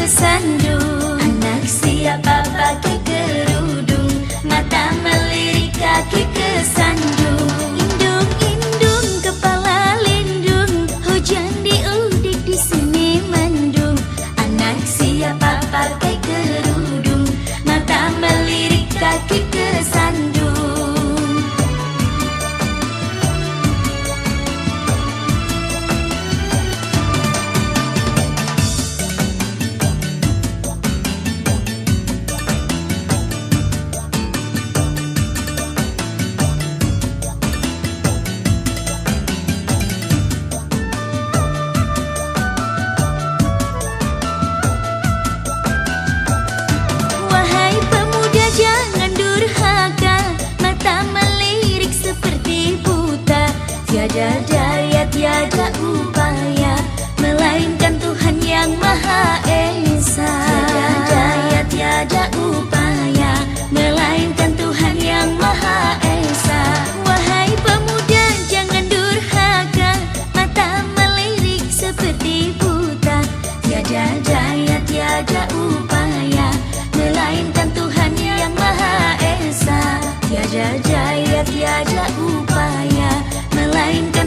kesandung. Anak siapa pakai kerudung, mata melirik kaki kesandung. Indung-indung kepala lindung, hujan diudik di sini mendung. Anak siapa pakai kerudung, mata melirik kaki kesandung. Tiada daya, tiada upaya, melainkan Tuhan yang Maha Esa. Tiada daya, tiada upaya, melainkan Tuhan yang Maha Esa. Wahai pemuda, jangan durhaka, mata melirik seperti buta. Tiada daya, tiada upaya, melainkan Tuhan yang Maha Esa. Tiada daya, tiada upaya, melainkan